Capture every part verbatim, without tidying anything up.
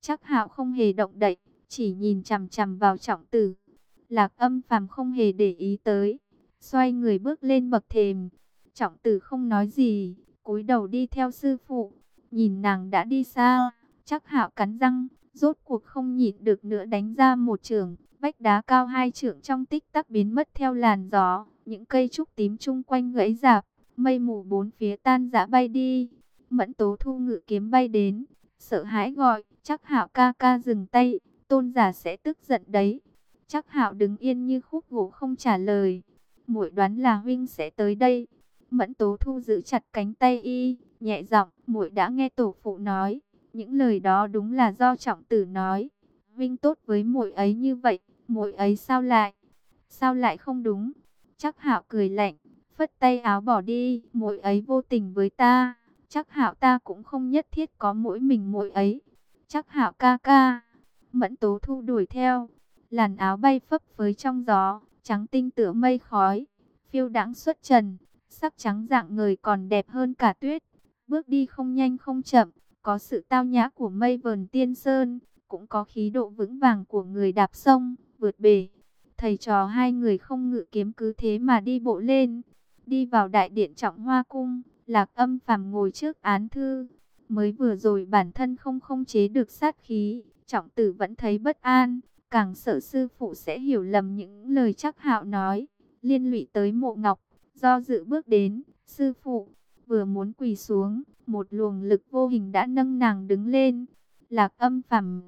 Trác Hạo không hề động đậy, chỉ nhìn chằm chằm vào Trọng Tử. Lạc Âm Phàm không hề để ý tới, xoay người bước lên bậc thềm. Trọng Tử không nói gì, cúi đầu đi theo sư phụ. Nhìn nàng đã đi xa, Trác Hạo cắn răng, rốt cuộc không nhịn được nữa đánh ra một chưởng. Vách đá cao hai trượng trong tích tắc biến mất theo làn gió, những cây trúc tím chung quanh gãy rạp, mây mù bốn phía tan rã bay đi. Mẫn Tố Thu ngự kiếm bay đến, sợ hãi gọi, Trác Hạo ca ca dừng tay, tôn giả sẽ tức giận đấy. Trác Hạo đứng yên như khúc gỗ không trả lời. Muội đoán là huynh sẽ tới đây. Mẫn Tố Thu giữ chặt cánh tay y, nhẹ giọng, muội đã nghe tổ phụ nói, những lời đó đúng là do Trọng Tử nói. Huynh tốt với muội ấy như vậy, muội ấy sao lại, sao lại không đúng? Trác Hạo cười lạnh, phất tay áo bỏ đi, muội ấy vô tình với ta, Trác Hạo ta cũng không nhất thiết có mỗi mình muội ấy. Trác Hạo ca ca. Mẫn Tố Thu đuổi theo, làn áo bay phấp phới trong gió, trắng tinh tựa mây khói, phiêu đãng xuất trần, sắc trắng rạng ngời còn đẹp hơn cả tuyết. Bước đi không nhanh không chậm, có sự tao nhã của mây vờn tiên sơn, cũng có khí độ vững vàng của người đạp sông, vượt bể. Thầy trò hai người không ngự kiếm cứ thế mà đi bộ lên, đi vào đại điện Trọng Hoa cung. Lạc Âm Phàm ngồi trước án thư, mới vừa rồi bản thân không không chế được sát khí, Trọng Tử vẫn thấy bất an, càng sợ sư phụ sẽ hiểu lầm những lời Trác Hạo nói, liên lụy tới Mộ Ngọc. Do dự bước đến, sư phụ, vừa muốn quỳ xuống, một luồng lực vô hình đã nâng nàng đứng lên. Lạc Âm Phàm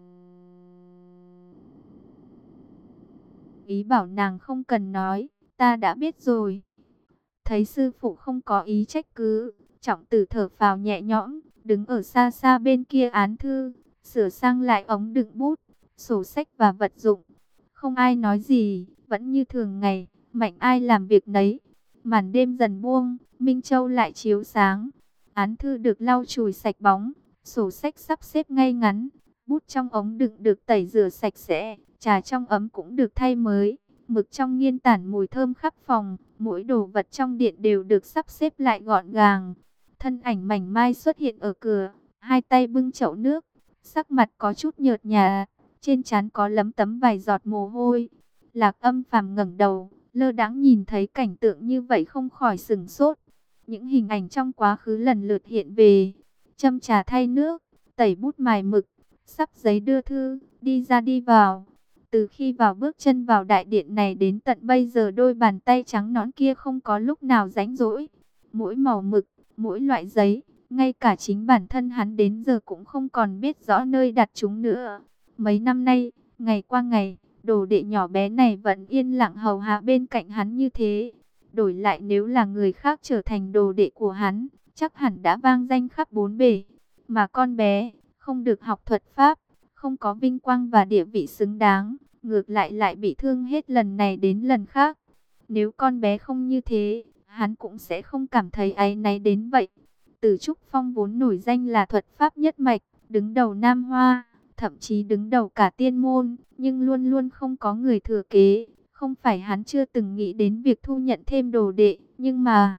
ý bảo nàng không cần nói, ta đã biết rồi. Thấy sư phụ không có ý trách cứ, Trọng Tử thở phào nhẹ nhõm, đứng ở xa xa bên kia án thư, sửa sang lại ống đựng bút, sổ sách và vật dụng. Không ai nói gì, vẫn như thường ngày, mạnh ai làm việc nấy. Màn đêm dần buông, Minh Châu lại chiếu sáng. Án thư được lau chùi sạch bóng, sổ sách sắp xếp ngay ngắn, bút trong ống đựng được tẩy rửa sạch sẽ, trà trong ấm cũng được thay mới. Mực trong nghiên tản mùi thơm khắp phòng, mỗi đồ vật trong điện đều được sắp xếp lại gọn gàng. Thân ảnh mảnh mai xuất hiện ở cửa, hai tay bưng chậu nước, sắc mặt có chút nhợt nhạt, trên trán có lấm tấm vài giọt mồ hôi. Lạc Âm Phàm ngẩng đầu, lơ đãng nhìn thấy cảnh tượng như vậy không khỏi sửng sốt. Những hình ảnh trong quá khứ lần lượt hiện về, châm trà thay nước, tẩy bút mài mực, sắp giấy đưa thư, đi ra đi vào. Từ khi vào bước chân vào đại điện này đến tận bây giờ, đôi bàn tay trắng nõn kia không có lúc nào rảnh rỗi. Mỗi màu mực, mỗi loại giấy, ngay cả chính bản thân hắn đến giờ cũng không còn biết rõ nơi đặt chúng nữa. Mấy năm nay, ngày qua ngày, đồ đệ nhỏ bé này vẫn yên lặng hầu hạ bên cạnh hắn như thế. Đổi lại nếu là người khác trở thành đồ đệ của hắn, chắc hẳn đã vang danh khắp bốn bể. Mà con bé, không được học thuật pháp, không có vinh quang và địa vị xứng đáng, ngược lại lại bị thương hết lần này đến lần khác. Nếu con bé không như thế, hắn cũng sẽ không cảm thấy áy náy đến vậy. Từ Trúc Phong vốn nổi danh là thuật pháp nhất mạch, đứng đầu Nam Hoa, thậm chí đứng đầu cả tiên môn, nhưng luôn luôn không có người thừa kế. Không phải hắn chưa từng nghĩ đến việc thu nhận thêm đồ đệ, nhưng mà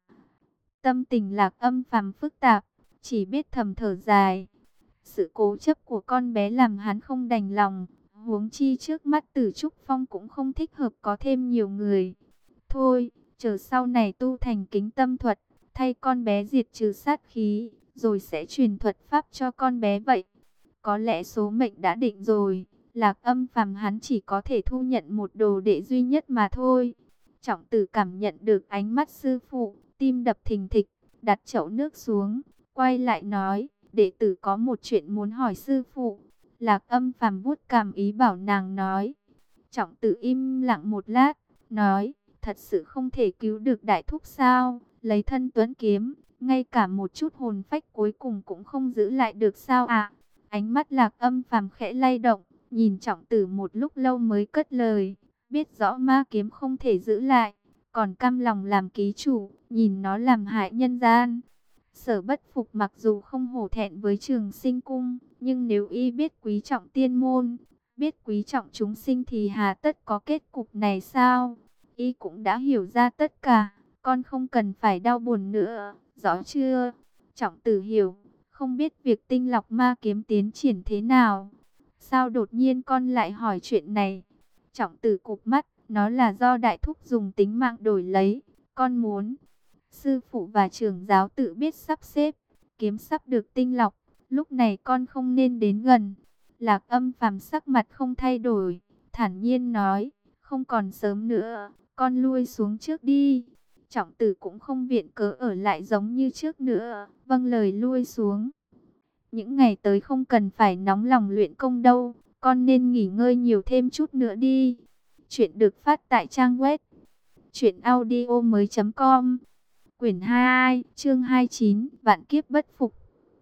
tâm tình Lạc Âm Phàm phức tạp, chỉ biết thầm thở dài. Sự cố chấp của con bé làm hắn không đành lòng, huống chi trước mắt Tử Trúc Phong cũng không thích hợp có thêm nhiều người. Thôi, chờ sau này tu thành kính tâm thuật, thay con bé diệt trừ sát khí, rồi sẽ truyền thuật pháp cho con bé vậy. Có lẽ số mệnh đã định rồi, Lạc Âm Phàm hắn chỉ có thể thu nhận một đồ đệ duy nhất mà thôi. Trọng Tử cảm nhận được ánh mắt sư phụ, tim đập thình thịch, đặt chậu nước xuống, quay lại nói, đệ tử có một chuyện muốn hỏi sư phụ. Lạc Âm Phàm vuốt cằm ý bảo nàng nói. Trọng Tử im lặng một lát, nói, thật sự không thể cứu được đại thúc sao? Lấy thân tuấn kiếm, ngay cả một chút hồn phách cuối cùng cũng không giữ lại được sao ạ? À? Ánh mắt Lạc Âm Phàm khẽ lay động, nhìn Trọng Tử một lúc lâu mới cất lời, biết rõ ma kiếm không thể giữ lại, còn cam lòng làm ký chủ, nhìn nó làm hại nhân gian. Sở Bất Phục mặc dù không hổ thẹn với Trường Sinh cung, nhưng nếu y biết quý trọng tiên môn, biết quý trọng chúng sinh thì hà tất có kết cục này sao? Y cũng đã hiểu ra tất cả, con không cần phải đau buồn nữa, rõ chưa? Trọng Tử hiểu, không biết việc tinh lọc ma kiếm tiến triển thế nào. Sao đột nhiên con lại hỏi chuyện này? Trọng Tử cụp mắt, nó là do đại thúc dùng tính mạng đổi lấy, con muốn. Sư phụ và trưởng giáo tự biết sắp xếp, kiếm sắp được tinh lọc, lúc này con không nên đến gần. Lạc Âm Phàm sắc mặt không thay đổi, thản nhiên nói, không còn sớm nữa, con lui xuống trước đi. Trọng Tử cũng không viện cớ ở lại giống như trước nữa, vâng lời lui xuống. Những ngày tới không cần phải nóng lòng luyện công đâu, con nên nghỉ ngơi nhiều thêm chút nữa đi. Chuyện được phát tại trang web truyện audio mới chấm com. Quyển hai, chương hai mươi chín, Vạn kiếp bất phục.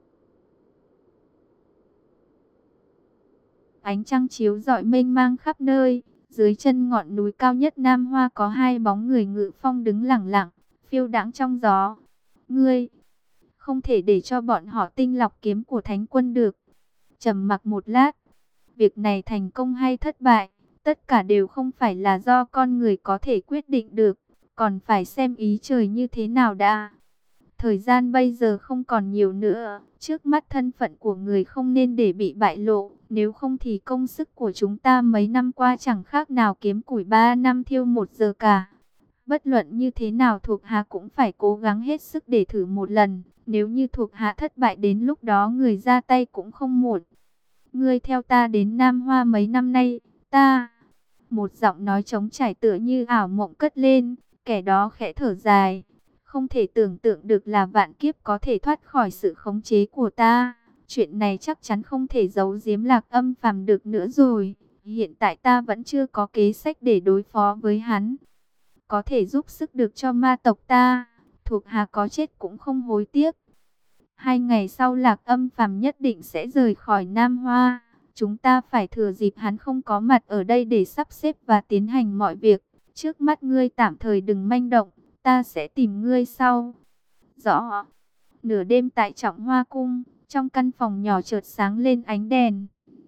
Ánh trăng chiếu rọi mênh mang khắp nơi, dưới chân ngọn núi cao nhất Nam Hoa có hai bóng người ngự phong đứng lẳng lặng, phiêu đãng trong gió. Ngươi, không thể để cho bọn họ tinh lọc kiếm của Thánh Quân được. Trầm mặc một lát, việc này thành công hay thất bại, tất cả đều không phải là do con người có thể quyết định được, còn phải xem ý trời như thế nào đã. Thời gian bây giờ không còn nhiều nữa, trước mắt thân phận của người không nên để bị bại lộ, nếu không thì công sức của chúng ta mấy năm qua chẳng khác nào kiếm củi ba năm thiêu một giờ cả. Bất luận như thế nào thuộc hạ cũng phải cố gắng hết sức để thử một lần, nếu như thuộc hạ thất bại đến lúc đó người ra tay cũng không muộn. Ngươi theo ta đến Nam Hoa mấy năm nay, ta... Một giọng nói trống trải tựa như ảo mộng cất lên, kẻ đó khẽ thở dài. Không thể tưởng tượng được là vạn kiếp có thể thoát khỏi sự khống chế của ta. Chuyện này chắc chắn không thể giấu giếm Lạc Âm Phàm được nữa rồi. Hiện tại ta vẫn chưa có kế sách để đối phó với hắn. Có thể giúp sức được cho ma tộc ta, thuộc hạ có chết cũng không hối tiếc. Hai ngày sau Lạc Âm Phàm nhất định sẽ rời khỏi Nam Hoa. Chúng ta phải thừa dịp hắn không có mặt ở đây để sắp xếp và tiến hành mọi việc. Trước mắt ngươi tạm thời đừng manh động, ta sẽ tìm ngươi sau. Rõ. Nửa đêm tại Trọng Hoa Cung, trong căn phòng nhỏ chợt sáng lên ánh đèn.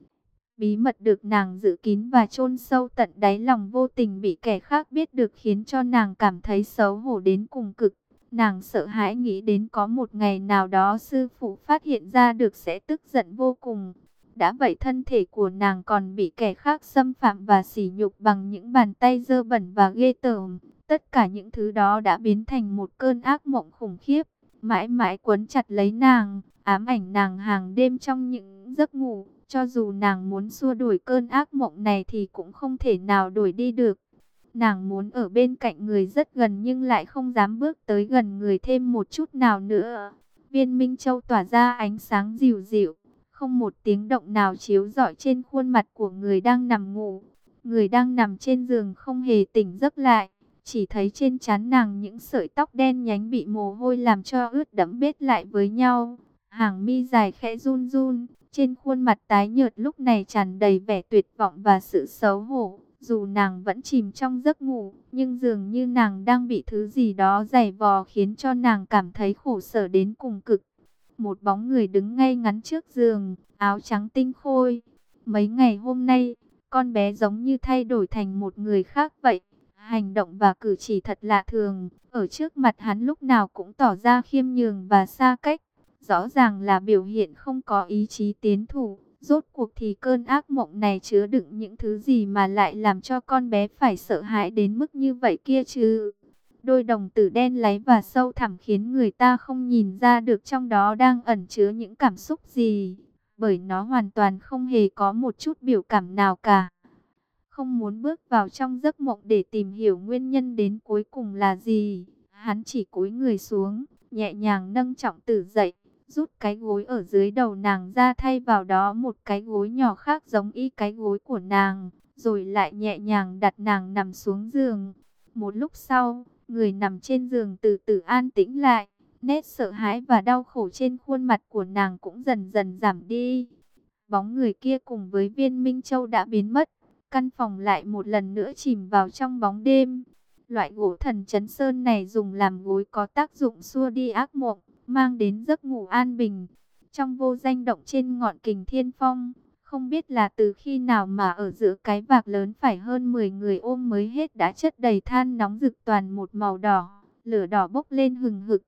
Bí mật được nàng giữ kín và chôn sâu tận đáy lòng vô tình bị kẻ khác biết được khiến cho nàng cảm thấy xấu hổ đến cùng cực. Nàng sợ hãi nghĩ đến có một ngày nào đó sư phụ phát hiện ra được sẽ tức giận vô cùng. Đã vậy thân thể của nàng còn bị kẻ khác xâm phạm và sỉ nhục bằng những bàn tay dơ bẩn và ghê tởm. Tất cả những thứ đó đã biến thành một cơn ác mộng khủng khiếp, mãi mãi quấn chặt lấy nàng, ám ảnh nàng hàng đêm trong những giấc ngủ. Cho dù nàng muốn xua đuổi cơn ác mộng này thì cũng không thể nào đuổi đi được. Nàng muốn ở bên cạnh người rất gần nhưng lại không dám bước tới gần người thêm một chút nào nữa. Viên Minh Châu tỏa ra ánh sáng dịu dịu, không một tiếng động nào chiếu rọi trên khuôn mặt của người đang nằm ngủ. Người đang nằm trên giường không hề tỉnh giấc lại, chỉ thấy trên trán nàng những sợi tóc đen nhánh bị mồ hôi làm cho ướt đẫm bết lại với nhau. Hàng mi dài khẽ run run, trên khuôn mặt tái nhợt lúc này tràn đầy vẻ tuyệt vọng và sự xấu hổ. Dù nàng vẫn chìm trong giấc ngủ, nhưng dường như nàng đang bị thứ gì đó giày vò khiến cho nàng cảm thấy khổ sở đến cùng cực. Một bóng người đứng ngay ngắn trước giường, áo trắng tinh khôi. Mấy ngày hôm nay, con bé giống như thay đổi thành một người khác vậy. Hành động và cử chỉ thật lạ thường, ở trước mặt hắn lúc nào cũng tỏ ra khiêm nhường và xa cách. Rõ ràng là biểu hiện không có ý chí tiến thủ. Rốt cuộc thì cơn ác mộng này chứa đựng những thứ gì mà lại làm cho con bé phải sợ hãi đến mức như vậy kia chứ? Đôi đồng tử đen láy và sâu thẳm khiến người ta không nhìn ra được trong đó đang ẩn chứa những cảm xúc gì. Bởi nó hoàn toàn không hề có một chút biểu cảm nào cả. Không muốn bước vào trong giấc mộng để tìm hiểu nguyên nhân đến cuối cùng là gì. Hắn chỉ cúi người xuống, nhẹ nhàng nâng Trọng Tử dậy, rút cái gối ở dưới đầu nàng ra thay vào đó một cái gối nhỏ khác giống y cái gối của nàng, rồi lại nhẹ nhàng đặt nàng nằm xuống giường. Một lúc sau, người nằm trên giường từ từ an tĩnh lại, nét sợ hãi và đau khổ trên khuôn mặt của nàng cũng dần dần giảm đi. Bóng người kia cùng với Viên Minh Châu đã biến mất, căn phòng lại một lần nữa chìm vào trong bóng đêm. Loại gỗ thần chấn sơn này dùng làm gối có tác dụng xua đi ác mộng, mang đến giấc ngủ an bình. Trong vô danh động trên ngọn Kình Thiên Phong, không biết là từ khi nào mà ở giữa cái vạc lớn phải hơn mười người ôm mới hết đã chất đầy than nóng rực toàn một màu đỏ, lửa đỏ bốc lên hừng hực.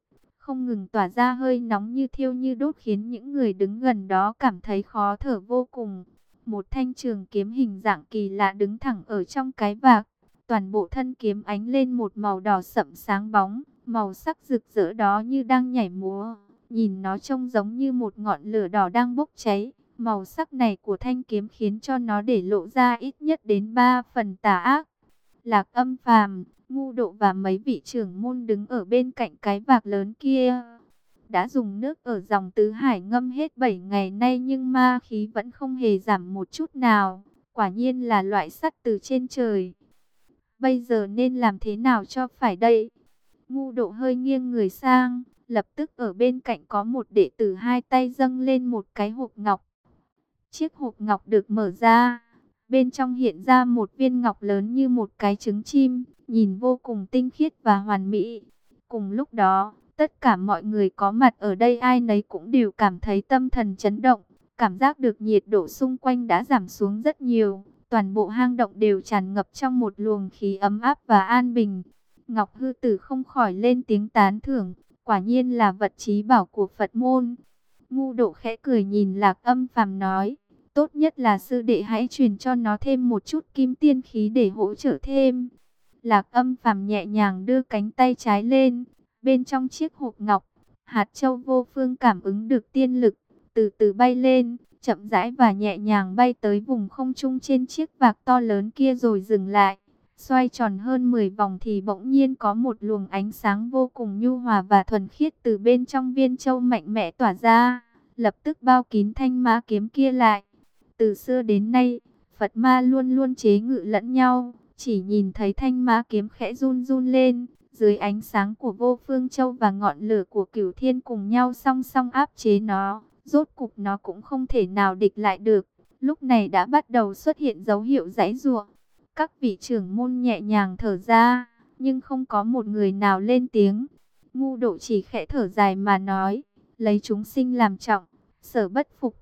không ngừng tỏa ra hơi nóng như thiêu như đốt, khiến những người đứng gần đó cảm thấy khó thở vô cùng. Một thanh trường kiếm hình dạng kỳ lạ đứng thẳng ở trong cái vạc. Toàn bộ thân kiếm ánh lên một màu đỏ sậm sáng bóng, màu sắc rực rỡ đó như đang nhảy múa. Nhìn nó trông giống như một ngọn lửa đỏ đang bốc cháy. Màu sắc này của thanh kiếm khiến cho nó để lộ ra ít nhất đến ba phần tà ác. Lạc Âm Phàm, Ngu Độ và mấy vị trưởng môn đứng ở bên cạnh cái vạc lớn kia. Đã dùng nước ở dòng tứ hải ngâm hết bảy ngày nay nhưng ma khí vẫn không hề giảm một chút nào. Quả nhiên là loại sắt từ trên trời. Bây giờ nên làm thế nào cho phải đây? Ngu Độ hơi nghiêng người sang, lập tức ở bên cạnh có một đệ tử hai tay dâng lên một cái hộp ngọc. Chiếc hộp ngọc được mở ra, bên trong hiện ra một viên ngọc lớn như một cái trứng chim, nhìn vô cùng tinh khiết và hoàn mỹ. Cùng lúc đó, tất cả mọi người có mặt ở đây ai nấy cũng đều cảm thấy tâm thần chấn động, cảm giác được nhiệt độ xung quanh đã giảm xuống rất nhiều. Toàn bộ hang động đều tràn ngập trong một luồng khí ấm áp và an bình. Ngọc Hư Tử không khỏi lên tiếng tán thưởng, quả nhiên là vật chí bảo của Phật môn. Ngu Độ khẽ cười nhìn Lạc Âm Phàm nói, tốt nhất là sư đệ hãy truyền cho nó thêm một chút kim tiên khí để hỗ trợ thêm. Lạc Âm Phàm nhẹ nhàng đưa cánh tay trái lên, bên trong chiếc hộp ngọc, hạt châu vô phương cảm ứng được tiên lực, từ từ bay lên, chậm rãi và nhẹ nhàng bay tới vùng không trung trên chiếc vạc to lớn kia rồi dừng lại. Xoay tròn hơn mười vòng thì bỗng nhiên có một luồng ánh sáng vô cùng nhu hòa và thuần khiết từ bên trong viên châu mạnh mẽ tỏa ra, lập tức bao kín thanh ma kiếm kia lại. Từ xưa đến nay, Phật ma luôn luôn chế ngự lẫn nhau, chỉ nhìn thấy thanh ma kiếm khẽ run run lên, dưới ánh sáng của vô phương châu và ngọn lửa của cửu thiên cùng nhau song song áp chế nó, rốt cục nó cũng không thể nào địch lại được. Lúc này đã bắt đầu xuất hiện dấu hiệu giãy giụa. Các vị trưởng môn nhẹ nhàng thở ra, nhưng không có một người nào lên tiếng. Ngu Độ chỉ khẽ thở dài mà nói, lấy chúng sinh làm trọng, sở bất phục.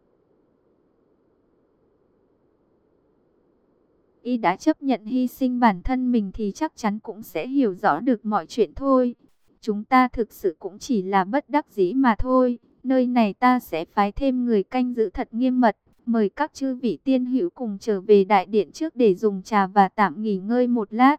Y đã chấp nhận hy sinh bản thân mình thì chắc chắn cũng sẽ hiểu rõ được mọi chuyện thôi. Chúng ta thực sự cũng chỉ là bất đắc dĩ mà thôi. Nơi này ta sẽ phái thêm người canh giữ thật nghiêm mật. Mời các chư vị tiên hữu cùng trở về đại điện trước để dùng trà và tạm nghỉ ngơi một lát.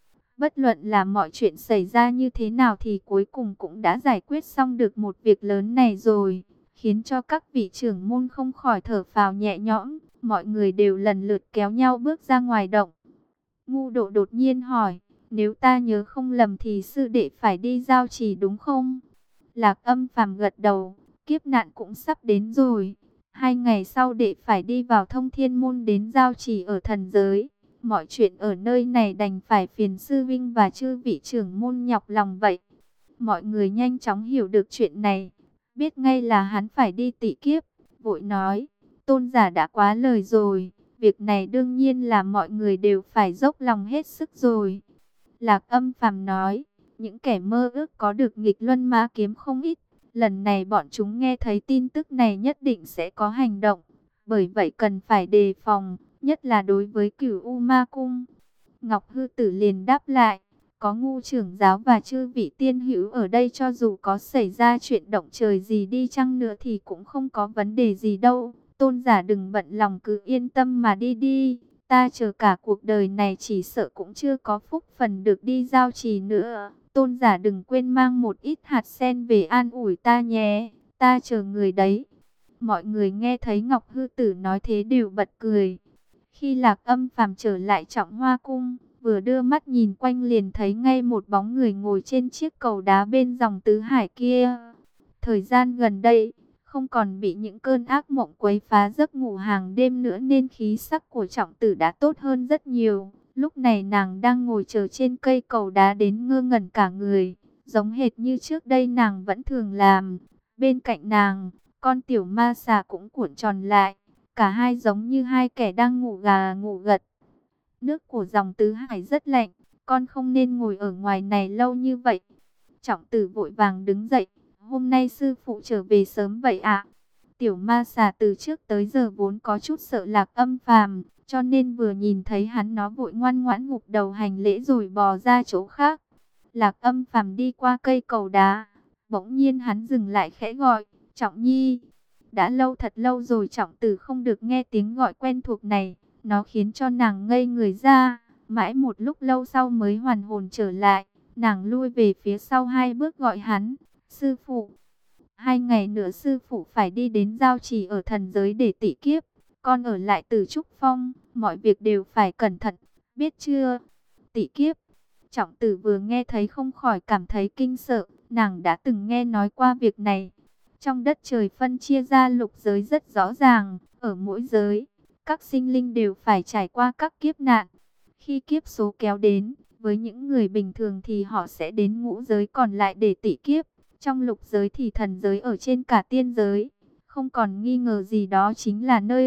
Bất luận là mọi chuyện xảy ra như thế nào thì cuối cùng cũng đã giải quyết xong được một việc lớn này rồi, khiến cho các vị trưởng môn không khỏi thở phào nhẹ nhõm. Mọi người đều lần lượt kéo nhau bước ra ngoài động. Ngu Độ đột nhiên hỏi, nếu ta nhớ không lầm thì sư đệ phải đi giao trì đúng không? Lạc Âm Phàm gật đầu, kiếp nạn cũng sắp đến rồi. Hai ngày sau đệ phải đi vào Thông Thiên Môn đến giao trì ở thần giới. Mọi chuyện ở nơi này đành phải phiền sư vinh và chư vị trưởng môn nhọc lòng vậy. Mọi người nhanh chóng hiểu được chuyện này, biết ngay là hắn phải đi tị kiếp, vội nói, tôn giả đã quá lời rồi, việc này đương nhiên là mọi người đều phải dốc lòng hết sức rồi. Lạc Âm Phàm nói, những kẻ mơ ước có được nghịch luân ma kiếm không ít, lần này bọn chúng nghe thấy tin tức này nhất định sẽ có hành động, bởi vậy cần phải đề phòng, nhất là đối với Cửu U Ma Cung. Ngọc Hư Tử liền đáp lại, có Ngu trưởng giáo và chư vị tiên hữu ở đây, cho dù có xảy ra chuyện động trời gì đi chăng nữa thì cũng không có vấn đề gì đâu. Tôn giả đừng bận lòng, cứ yên tâm mà đi đi. Ta chờ cả cuộc đời này chỉ sợ cũng chưa có phúc phần được đi giao trì nữa. Tôn giả đừng quên mang một ít hạt sen về an ủi ta nhé. Ta chờ người đấy. Mọi người nghe thấy Ngọc Hư Tử nói thế đều bật cười. Khi Lạc Âm Phàm trở lại Trọng Hoa Cung, vừa đưa mắt nhìn quanh liền thấy ngay một bóng người ngồi trên chiếc cầu đá bên dòng tứ hải kia. Thời gian gần đây, không còn bị những cơn ác mộng quấy phá giấc ngủ hàng đêm nữa nên khí sắc của Trọng Tử đã tốt hơn rất nhiều. Lúc này nàng đang ngồi chờ trên cây cầu đá đến ngơ ngẩn cả người, giống hệt như trước đây nàng vẫn thường làm. Bên cạnh nàng, con tiểu ma xà cũng cuộn tròn lại, cả hai giống như hai kẻ đang ngủ gà ngủ gật. Nước của dòng tứ hải rất lạnh, con không nên ngồi ở ngoài này lâu như vậy. Trọng Tử vội vàng đứng dậy, hôm nay sư phụ trở về sớm vậy ạ? Tiểu ma xà từ trước tới giờ vốn có chút sợ Lạc Âm Phàm, cho nên vừa nhìn thấy hắn nó vội ngoan ngoãn gục đầu hành lễ rồi bò ra chỗ khác. Lạc Âm Phàm đi qua cây cầu đá, Bỗng nhiên hắn dừng lại khẽ gọi, Trọng Nhi. Đã lâu thật lâu rồi Trọng Tử không được nghe tiếng gọi quen thuộc này, nó khiến cho nàng ngây người ra. Mãi một lúc lâu sau mới hoàn hồn trở lại, nàng lui về phía sau hai bước gọi hắn, sư phụ. Hai ngày nữa sư phụ phải đi đến giao trì ở thần giới để tị kiếp, con ở lại Tử Trúc Phong, mọi việc đều phải cẩn thận, biết chưa? Tị kiếp. Trọng Tử vừa nghe thấy không khỏi cảm thấy kinh sợ, nàng đã từng nghe nói qua việc này. Trong đất trời phân chia ra lục giới rất rõ ràng, ở mỗi giới, các sinh linh đều phải trải qua các kiếp nạn. Khi kiếp số kéo đến, với những người bình thường thì họ sẽ đến ngũ giới còn lại để tị kiếp. Trong lục giới thì thần giới ở trên cả tiên giới. Không còn nghi ngờ gì đó chính là nơi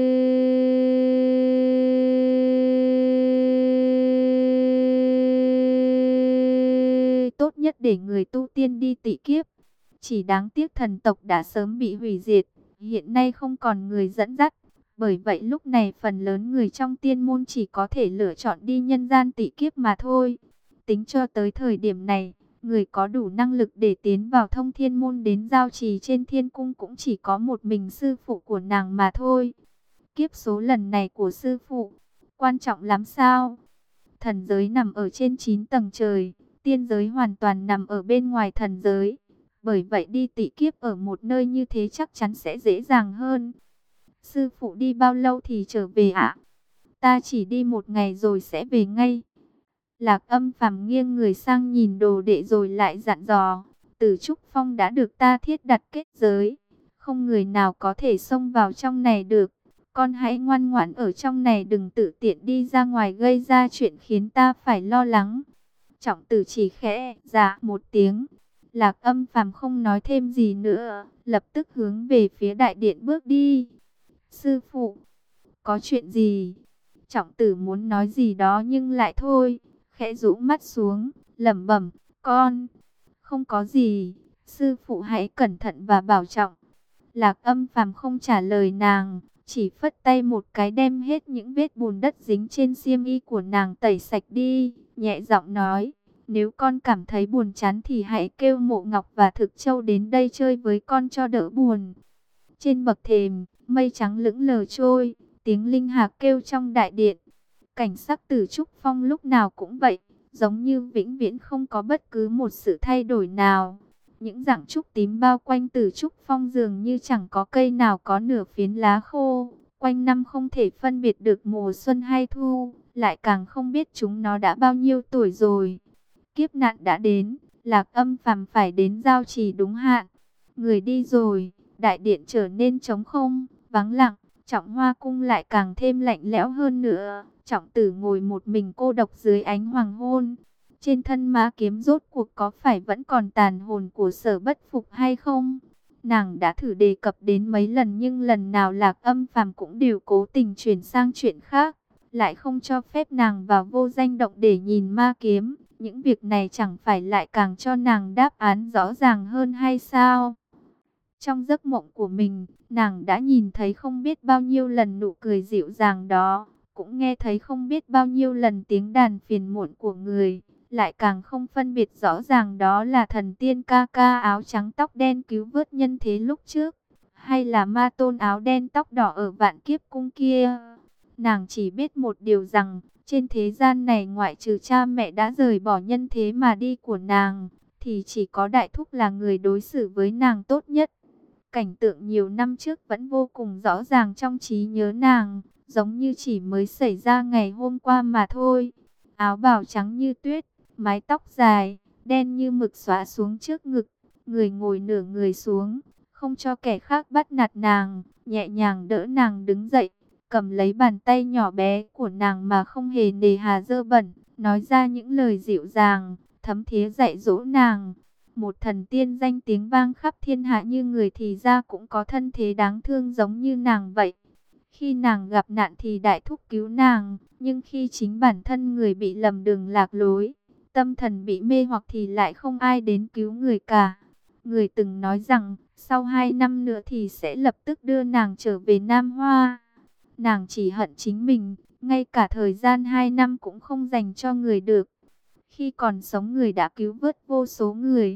tốt nhất để người tu tiên đi tị kiếp. Chỉ đáng tiếc thần tộc đã sớm bị hủy diệt, hiện nay không còn người dẫn dắt. Bởi vậy lúc này phần lớn người trong tiên môn chỉ có thể lựa chọn đi nhân gian tị kiếp mà thôi. Tính cho tới thời điểm này, người có đủ năng lực để tiến vào thông thiên môn đến giao trì trên thiên cung cũng chỉ có một mình sư phụ của nàng mà thôi. Kiếp số lần này của sư phụ, quan trọng lắm sao? Thần giới nằm ở trên chín tầng trời, tiên giới hoàn toàn nằm ở bên ngoài thần giới. Bởi vậy đi tị kiếp ở một nơi như thế chắc chắn sẽ dễ dàng hơn. Sư phụ đi bao lâu thì trở về ạ? Ta chỉ đi một ngày rồi sẽ về ngay. Lạc Âm Phàm nghiêng người sang nhìn đồ đệ rồi lại dặn dò, Tử Trúc Phong đã được ta thiết đặt kết giới, không người nào có thể xông vào trong này được. Con hãy ngoan ngoãn ở trong này, đừng tự tiện đi ra ngoài gây ra chuyện khiến ta phải lo lắng. Trọng Tử chỉ khẽ dạ một tiếng. Lạc Âm Phàm không nói thêm gì nữa, lập tức hướng về phía đại điện bước đi. Sư phụ, có chuyện gì? Trọng Tử muốn nói gì đó nhưng lại thôi, khẽ rũ mắt xuống, lẩm bẩm, con, không có gì, sư phụ hãy cẩn thận và bảo trọng. Lạc Âm Phàm không trả lời nàng, chỉ phất tay một cái đem hết những vết bùn đất dính trên xiêm y của nàng tẩy sạch đi, nhẹ giọng nói, nếu con cảm thấy buồn chán thì hãy kêu Mộ Ngọc và Thực Châu đến đây chơi với con cho đỡ buồn. Trên bậc thềm, mây trắng lững lờ trôi, tiếng linh hạc kêu trong đại điện. Cảnh sắc Tử Trúc Phong lúc nào cũng vậy, giống như vĩnh viễn không có bất cứ một sự thay đổi nào. Những rặng trúc tím bao quanh Tử Trúc Phong dường như chẳng có cây nào có nửa phiến lá khô. Quanh năm không thể phân biệt được mùa xuân hay thu, lại càng không biết chúng nó đã bao nhiêu tuổi rồi. Kiếp nạn đã đến, Lạc Âm Phàm phải đến giao trì đúng hạn. Người đi rồi, đại điện trở nên trống không, vắng lặng. Trọng Hoa cung lại càng thêm lạnh lẽo hơn nữa. Trọng Tử ngồi một mình cô độc dưới ánh hoàng hôn. Trên thân ma kiếm rốt cuộc có phải vẫn còn tàn hồn của Sở Bất Phục hay không? Nàng đã thử đề cập đến mấy lần nhưng lần nào Lạc Âm Phàm cũng đều cố tình chuyển sang chuyện khác, lại không cho phép nàng vào vô danh động để nhìn ma kiếm. Những việc này chẳng phải lại càng cho nàng đáp án rõ ràng hơn hay sao? Trong giấc mộng của mình, nàng đã nhìn thấy không biết bao nhiêu lần nụ cười dịu dàng đó, cũng nghe thấy không biết bao nhiêu lần tiếng đàn phiền muộn của người, lại càng không phân biệt rõ ràng đó là thần tiên ca ca áo trắng tóc đen cứu vớt nhân thế lúc trước, hay là ma tôn áo đen tóc đỏ ở vạn kiếp cung kia. Nàng chỉ biết một điều rằng, trên thế gian này ngoại trừ cha mẹ đã rời bỏ nhân thế mà đi của nàng, thì chỉ có Đại Thúc là người đối xử với nàng tốt nhất. Cảnh tượng nhiều năm trước vẫn vô cùng rõ ràng trong trí nhớ nàng, giống như chỉ mới xảy ra ngày hôm qua mà thôi. Áo bào trắng như tuyết, mái tóc dài, đen như mực xõa xuống trước ngực, người ngồi nửa người xuống, không cho kẻ khác bắt nạt nàng, nhẹ nhàng đỡ nàng đứng dậy, cầm lấy bàn tay nhỏ bé của nàng mà không hề nề hà dơ bẩn, nói ra những lời dịu dàng, thấm thía dạy dỗ nàng. Một thần tiên danh tiếng vang khắp thiên hạ như người thì ra cũng có thân thế đáng thương giống như nàng vậy. Khi nàng gặp nạn thì Đại Thúc cứu nàng, nhưng khi chính bản thân người bị lầm đường lạc lối, tâm thần bị mê hoặc thì lại không ai đến cứu người cả. Người từng nói rằng, sau hai năm nữa thì sẽ lập tức đưa nàng trở về Nam Hoa. Nàng chỉ hận chính mình, ngay cả thời gian hai năm cũng không dành cho người được. Khi còn sống người đã cứu vớt vô số người,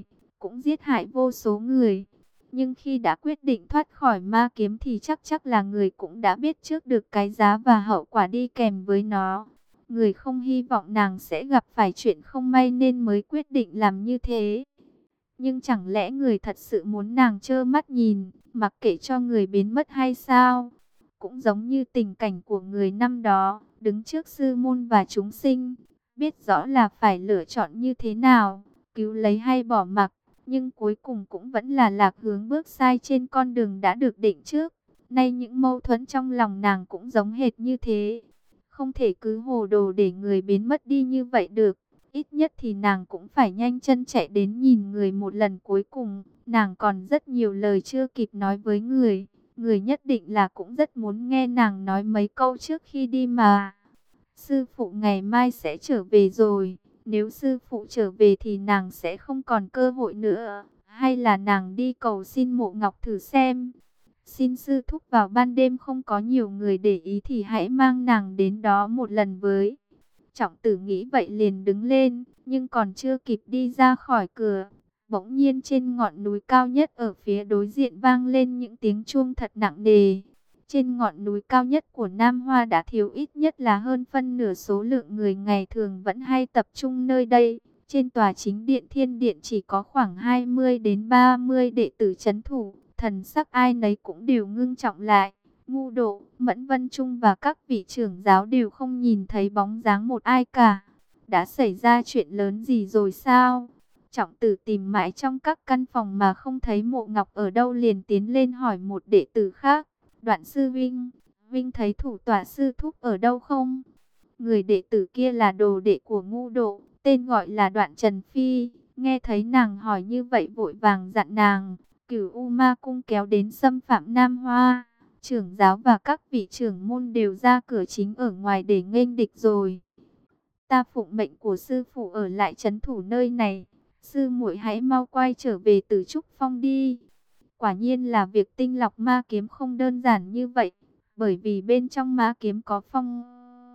cũng giết hại vô số người. Nhưng khi đã quyết định thoát khỏi ma kiếm thì chắc chắc là người cũng đã biết trước được cái giá và hậu quả đi kèm với nó. Người không hy vọng nàng sẽ gặp phải chuyện không may nên mới quyết định làm như thế. Nhưng chẳng lẽ người thật sự muốn nàng trơ mắt nhìn, mặc kệ cho người biến mất hay sao? Cũng giống như tình cảnh của người năm đó, đứng trước sư môn và chúng sinh, biết rõ là phải lựa chọn như thế nào, cứu lấy hay bỏ mặc, nhưng cuối cùng cũng vẫn là lạc hướng bước sai trên con đường đã được định trước. Nay những mâu thuẫn trong lòng nàng cũng giống hệt như thế. Không thể cứ hồ đồ để người biến mất đi như vậy được. Ít nhất thì nàng cũng phải nhanh chân chạy đến nhìn người một lần cuối cùng. Nàng còn rất nhiều lời chưa kịp nói với người. Người nhất định là cũng rất muốn nghe nàng nói mấy câu trước khi đi mà. Sư phụ ngày mai sẽ trở về rồi. Nếu sư phụ trở về thì nàng sẽ không còn cơ hội nữa. Hay là nàng đi cầu xin Mộ Ngọc thử xem. Xin sư thúc vào ban đêm không có nhiều người để ý thì hãy mang nàng đến đó một lần với. Trọng tử nghĩ vậy liền đứng lên, nhưng còn chưa kịp đi ra khỏi cửa. Bỗng nhiên trên ngọn núi cao nhất ở phía đối diện vang lên những tiếng chuông thật nặng nề. Trên ngọn núi cao nhất của Nam Hoa đã thiếu ít nhất là hơn phân nửa số lượng người ngày thường vẫn hay tập trung nơi đây. Trên tòa chính điện Thiên Điện chỉ có khoảng hai mươi đến ba mươi đệ tử trấn thủ, thần sắc ai nấy cũng đều ngưng trọng lại. Ngu Độ, Mẫn Vân Trung và các vị trưởng giáo đều không nhìn thấy bóng dáng một ai cả. Đã xảy ra chuyện lớn gì rồi sao? Trọng tử tìm mãi trong các căn phòng mà không thấy Mộ Ngọc ở đâu, liền tiến lên hỏi một đệ tử khác. Đoạn sư Vinh, Vinh thấy thủ tọa sư thúc ở đâu không? Người đệ tử kia là đồ đệ của Ngu Độ, tên gọi là Đoạn Trần Phi. Nghe thấy nàng hỏi như vậy vội vàng dặn nàng, Cửu U Ma Cung kéo đến xâm phạm Nam Hoa. Trưởng giáo và các vị trưởng môn đều ra cửa chính ở ngoài để nghênh địch rồi. Ta phụng mệnh của sư phụ ở lại trấn thủ nơi này. Sư muội hãy mau quay trở về Tử Trúc Phong đi. Quả nhiên là việc tinh lọc ma kiếm không đơn giản như vậy. Bởi vì bên trong ma kiếm có phong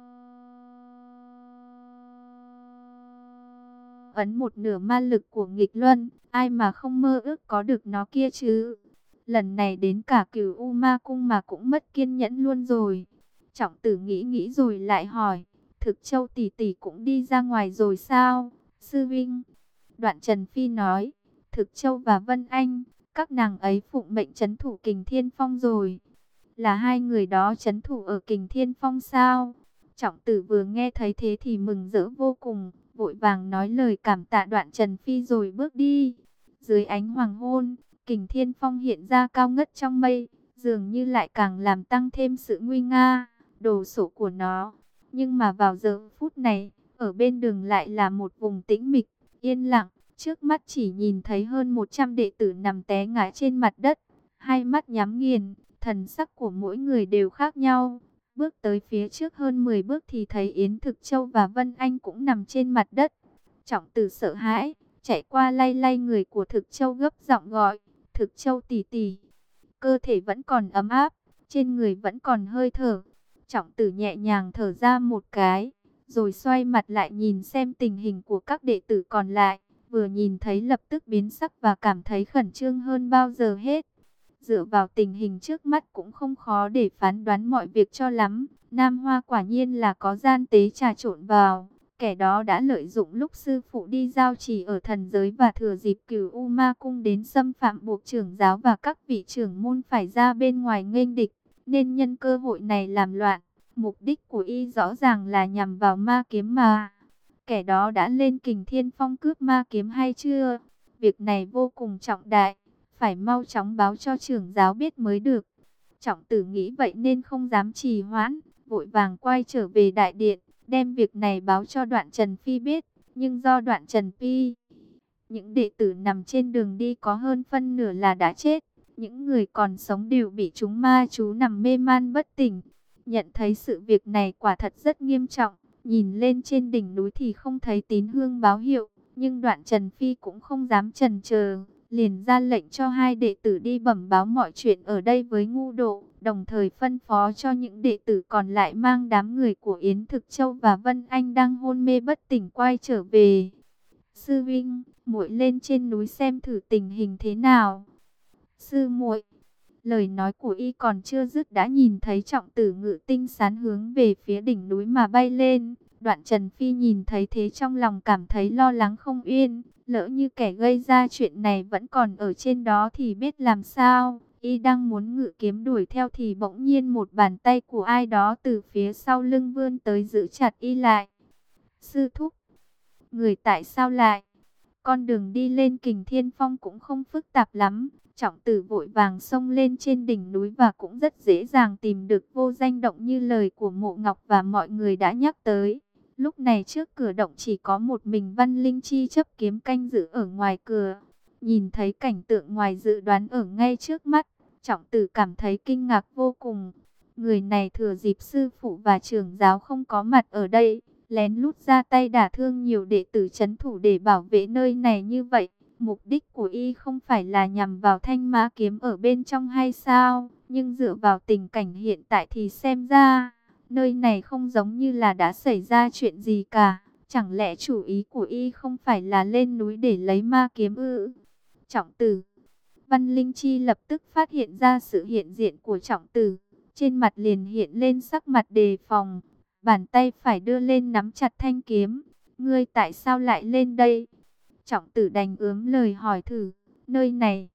ấn một nửa ma lực của nghịch luân. Ai mà không mơ ước có được nó kia chứ. Lần này đến cả Cửu U Ma Cung mà cũng mất kiên nhẫn luôn rồi. Trọng tử nghĩ nghĩ rồi lại hỏi, Thực Châu tỷ tỷ cũng đi ra ngoài rồi sao? Sư Vinh. Đoạn Trần Phi nói, Thực Châu và Vân Anh, các nàng ấy phụng mệnh trấn thủ Kình Thiên Phong rồi. Là hai người đó trấn thủ ở Kình Thiên Phong sao? Trọng tử vừa nghe thấy thế thì mừng rỡ vô cùng, vội vàng nói lời cảm tạ Đoạn Trần Phi rồi bước đi. Dưới ánh hoàng hôn, Kình Thiên Phong hiện ra cao ngất trong mây, dường như lại càng làm tăng thêm sự nguy nga, đồ sộ của nó. Nhưng mà vào giờ phút này, ở bên đường lại là một vùng tĩnh mịch, yên lặng. Trước mắt chỉ nhìn thấy hơn một trăm đệ tử nằm té ngã trên mặt đất, hai mắt nhắm nghiền, thần sắc của mỗi người đều khác nhau. Bước tới phía trước hơn mười bước thì thấy Yến Thực Châu và Vân Anh cũng nằm trên mặt đất. Trọng tử sợ hãi, chạy qua lay lay người của Thực Châu gấp giọng gọi, Thực Châu tỷ tỷ. Cơ thể vẫn còn ấm áp, trên người vẫn còn hơi thở. Trọng tử nhẹ nhàng thở ra một cái, rồi xoay mặt lại nhìn xem tình hình của các đệ tử còn lại. Vừa nhìn thấy lập tức biến sắc và cảm thấy khẩn trương hơn bao giờ hết. Dựa vào tình hình trước mắt cũng không khó để phán đoán mọi việc cho lắm. Nam Hoa quả nhiên là có gian tế trà trộn vào. Kẻ đó đã lợi dụng lúc sư phụ đi giao trì ở thần giới và thừa dịp Cửu U Ma Cung đến xâm phạm, buộc trưởng giáo và các vị trưởng môn phải ra bên ngoài nghênh địch, nên nhân cơ hội này làm loạn. Mục đích của y rõ ràng là nhằm vào ma kiếm mà. Kẻ đó đã lên Kình Thiên Phong cướp ma kiếm hay chưa? Việc này vô cùng trọng đại, phải mau chóng báo cho trưởng giáo biết mới được. Trọng tử nghĩ vậy nên không dám trì hoãn, vội vàng quay trở về đại điện, đem việc này báo cho Đoạn Trần Phi biết. Nhưng do Đoạn Trần Phi, những đệ tử nằm trên đường đi có hơn phân nửa là đã chết. Những người còn sống đều bị chúng ma chú nằm mê man bất tỉnh. Nhận thấy sự việc này quả thật rất nghiêm trọng. Nhìn lên trên đỉnh núi thì không thấy tín hương báo hiệu. Nhưng Đoạn Trần Phi cũng không dám chần chờ, liền ra lệnh cho hai đệ tử đi bẩm báo mọi chuyện ở đây với Ngu Độ, đồng thời phân phó cho những đệ tử còn lại mang đám người của Yến Thực Châu và Vân Anh đang hôn mê bất tỉnh quay trở về. Sư Vinh, muội lên trên núi xem thử tình hình thế nào. Sư muội, lời nói của y còn chưa dứt đã nhìn thấy Trọng Tử ngự tinh sán hướng về phía đỉnh núi mà bay lên. Đoạn Trần Phi nhìn thấy thế trong lòng cảm thấy lo lắng không yên, lỡ như kẻ gây ra chuyện này vẫn còn ở trên đó thì biết làm sao. Y đang muốn ngự kiếm đuổi theo thì bỗng nhiên một bàn tay của ai đó từ phía sau lưng vươn tới giữ chặt y lại. Sư thúc, người tại sao lại? Con đường đi lên Kình Thiên Phong cũng không phức tạp lắm. Trọng Tử vội vàng xông lên trên đỉnh núi và cũng rất dễ dàng tìm được vô danh động như lời của Mộ Ngọc và mọi người đã nhắc tới. Lúc này trước cửa động chỉ có một mình Văn Linh Chi chấp kiếm canh giữ ở ngoài cửa. Nhìn thấy cảnh tượng ngoài dự đoán ở ngay trước mắt, Trọng Tử cảm thấy kinh ngạc vô cùng. Người này thừa dịp sư phụ và trưởng giáo không có mặt ở đây, lén lút ra tay đả thương nhiều đệ tử trấn thủ để bảo vệ nơi này như vậy. Mục đích của y không phải là nhằm vào thanh mã kiếm ở bên trong hay sao? Nhưng dựa vào tình cảnh hiện tại thì xem ra, nơi này không giống như là đã xảy ra chuyện gì cả. Chẳng lẽ chủ ý của y không phải là lên núi để lấy ma kiếm ư? Trọng Tử. Văn Linh Chi lập tức phát hiện ra sự hiện diện của Trọng Tử. Trên mặt liền hiện lên sắc mặt đề phòng. Bàn tay phải đưa lên nắm chặt thanh kiếm. Ngươi tại sao lại lên đây? Trọng Tử đành ướm lời hỏi thử, nơi này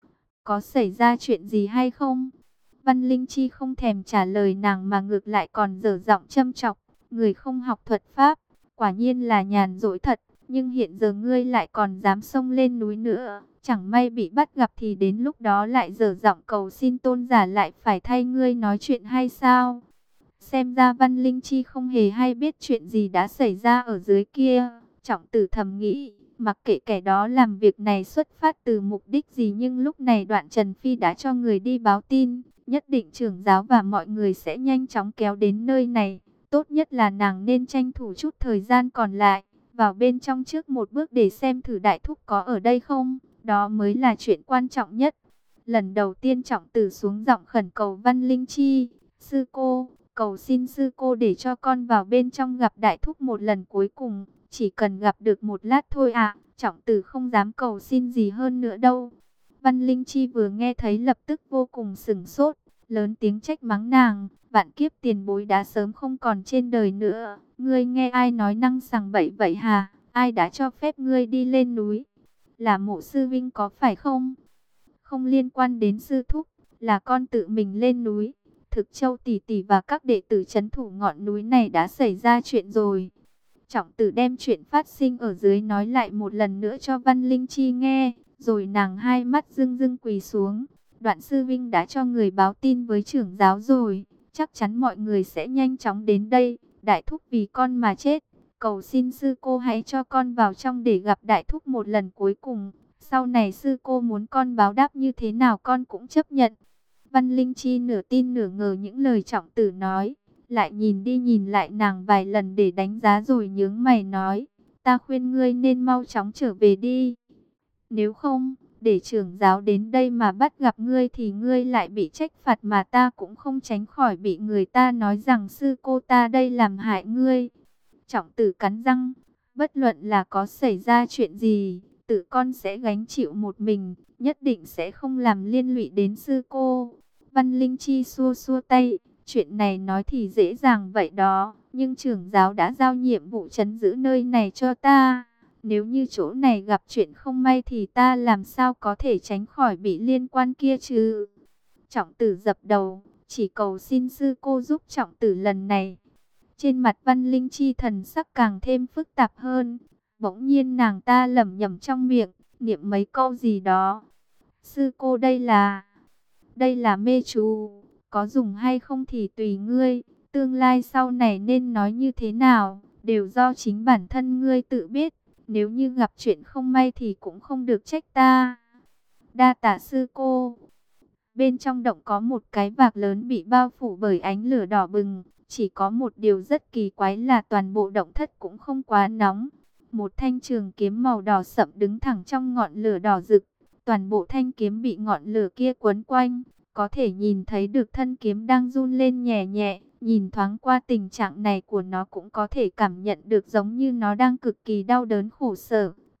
có xảy ra chuyện gì hay không? Văn Linh Chi không thèm trả lời nàng mà ngược lại còn dở giọng châm chọc, người không học thuật pháp, quả nhiên là nhàn rỗi thật, nhưng hiện giờ ngươi lại còn dám xông lên núi nữa, chẳng may bị bắt gặp thì đến lúc đó lại dở giọng cầu xin tôn giả lại phải thay ngươi nói chuyện hay sao? Xem ra Văn Linh Chi không hề hay biết chuyện gì đã xảy ra ở dưới kia. Trọng Tử thầm nghĩ, mặc kệ kẻ đó làm việc này xuất phát từ mục đích gì, nhưng lúc này Đoạn Trần Phi đã cho người đi báo tin, nhất định trưởng giáo và mọi người sẽ nhanh chóng kéo đến nơi này. Tốt nhất là nàng nên tranh thủ chút thời gian còn lại, vào bên trong trước một bước để xem thử đại thúc có ở đây không, đó mới là chuyện quan trọng nhất. Lần đầu tiên Trọng Tử xuống giọng khẩn cầu Văn Linh Chi, sư cô, cầu xin sư cô để cho con vào bên trong gặp đại thúc một lần cuối cùng. Chỉ cần gặp được một lát thôi ạ, à, Trọng Tử không dám cầu xin gì hơn nữa đâu. Văn Linh Chi vừa nghe thấy lập tức vô cùng sửng sốt, lớn tiếng trách mắng nàng, vạn kiếp tiền bối đã sớm không còn trên đời nữa. Ngươi nghe ai nói năng sằng bậy vậy hả? Ai đã cho phép ngươi đi lên núi? Là Mộ sư vinh có phải không? Không liên quan đến sư thúc, là con tự mình lên núi. Thực Châu tỷ tỷ và các đệ tử trấn thủ ngọn núi này đã xảy ra chuyện rồi. Trọng Tử đem chuyện phát sinh ở dưới nói lại một lần nữa cho Văn Linh Chi nghe, rồi nàng hai mắt rưng rưng quỳ xuống. Đoạn sư vinh đã cho người báo tin với trưởng giáo rồi, chắc chắn mọi người sẽ nhanh chóng đến đây. Đại thúc vì con mà chết, cầu xin sư cô hãy cho con vào trong để gặp đại thúc một lần cuối cùng. Sau này sư cô muốn con báo đáp như thế nào con cũng chấp nhận. Văn Linh Chi nửa tin nửa ngờ những lời Trọng Tử nói, lại nhìn đi nhìn lại nàng vài lần để đánh giá rồi nhướng mày nói, ta khuyên ngươi nên mau chóng trở về đi. Nếu không, để trưởng giáo đến đây mà bắt gặp ngươi thì ngươi lại bị trách phạt, mà ta cũng không tránh khỏi bị người ta nói rằng sư cô ta đây làm hại ngươi. Trọng Tử cắn răng, bất luận là có xảy ra chuyện gì, tự con sẽ gánh chịu một mình, nhất định sẽ không làm liên lụy đến sư cô. Văn Linh Chi xua xua tay, chuyện này nói thì dễ dàng vậy đó, nhưng trưởng giáo đã giao nhiệm vụ trấn giữ nơi này cho ta. Nếu như chỗ này gặp chuyện không may thì ta làm sao có thể tránh khỏi bị liên quan kia chứ? Trọng Tử dập đầu, chỉ cầu xin sư cô giúp Trọng Tử lần này. Trên mặt Văn Linh Chi thần sắc càng thêm phức tạp hơn. Bỗng nhiên nàng ta lẩm nhẩm trong miệng, niệm mấy câu gì đó. Sư cô đây là... Đây là mê chú, có dùng hay không thì tùy ngươi. Tương lai sau này nên nói như thế nào, đều do chính bản thân ngươi tự biết. Nếu như gặp chuyện không may thì cũng không được trách ta. Đa tạ sư cô. Bên trong động có một cái vạc lớn bị bao phủ bởi ánh lửa đỏ bừng. Chỉ có một điều rất kỳ quái là toàn bộ động thất cũng không quá nóng. Một thanh trường kiếm màu đỏ sậm đứng thẳng trong ngọn lửa đỏ rực. Toàn bộ thanh kiếm bị ngọn lửa kia quấn quanh. Có thể nhìn thấy được thân kiếm đang run lên nhẹ nhẹ. Nhìn thoáng qua tình trạng này của nó cũng có thể cảm nhận được giống như nó đang cực kỳ đau đớn khổ sở.